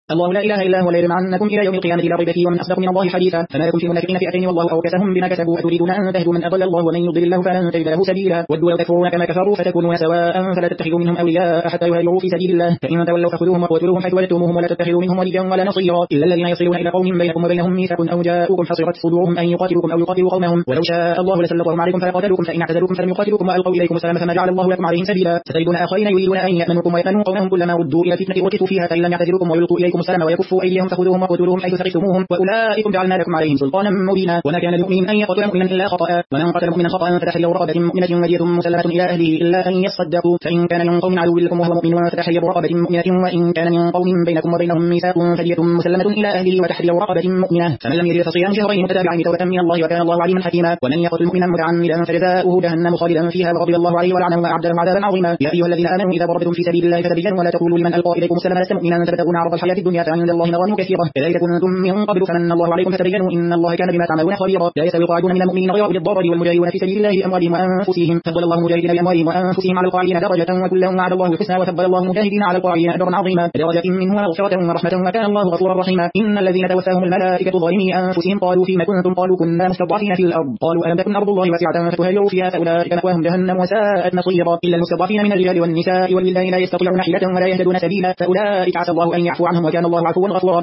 الله لا إله إلا هو ليجمعنكم إلى يوم القيامة لا ريب فيه ومن أصدق من الله حديثا. فما لكم في المنافقين فئتين والله أوكسهم بما كسبوا أتريدون أن تهدوا من أضل الله ومن يضلل الله فلن تجد له سبيلا. ودوا لو تكفرون كما كفروا فتكونون سواء فلا تتخذوا منهم أولياء حتى يهاجروا في سبيل الله فإن تولوا فخذوهم وقتلوهم حيث وجدتموهم ولا تتخذوا منهم وليا ولا نصيرا إلا الذين يصلون إلى قوم بينكم وبينهم ميثاق أو جاءوكم حصرت صدورهم أن يقاتلوكم أو يقاتلوا قومهم ولو شاء الله لسلطهم عليكم فلقاتلوكم فإن اعتزلوكم فلم يقاتلوكم وألقوا إليكم السلام فما جعل الله لكم عليهم سبيلا. ستجدون آخرين يريدون أن يأمنوكم ويأمنوا قومهم كلما ردوا إلى فتنة أركسوا فيها فإن لم يعتزلوكم ويلقوا إليكم السلام ويكفوا أيديهم فخذوهم وقتلوهم حيث ثقفتموهم وأولئكم جعلنا لكم عليهم سلطانا مبينا. وما كان لمؤمن أن يقتل مؤمنا إلا خطأ ومن قتل مؤمنا خطأ فتحرير رقبة مؤمنة ودية مسلمة إلى أهله إلا أن يصدقوا فإن كان من قوم عدو لكم وهو مؤمن فتحرير رقبة مؤمنة وإن كان من قوم بينكم وبينهم ميثاق فدية مسلمة إلى أهله وتحرير رقبة مؤمنة. فمن لم يجد فصيام شهرين متتابعين توبة من الله وكان الله عليما حكيما. ومن يقتل مؤمنا متعمدا فجزاؤه جهنم خالدا فيها وغضب الله عليه ولعنه وأعد له عذابا عظيما. يا أيها الذين آمنوا إذا ضربتم في سبيل الله فتبينوا ولا تقولوا لمن ألقى إليكم السلام لست مؤمنا تبتغون عرض الحياة الدنيا فعند الله مغانم كثيرة كذلك كنتم من قبل فمن الله عليكم فتبينوا إن الله كان بما تعملون خبيرا. لا يستوي القاعدون من المؤمنين غير أولي الضرر والمجاهدون في سبيل الله بأموالهم وأنفسهم فضل الله المجاهدين بأموالهم وأنفسهم على القاعدين درجة وكلا وعد الله الحسنى وفضل الله المجاهدين على القاعدين أجرا عظيما درجة منه ومغفرة ورحمة وكان الله غفورا رحيما. إن الذين توفاهم الملائكة ظالمي أنفسهم قالوا فيما كنتم قالوا كنا مستضعفين في الأرض قالوا ألم تكن أرض الله واسعة فتهاجروا فيها فأولئك مأواهم جهنم وساءت مصيرا إلا المستضعفين من الرجال والنساء والولدان لا يستطيعون حيلة ولا يهتدون سبيلا فأولئك عسى الله أن يعفو عنهم وكان الله عفوا غفورا.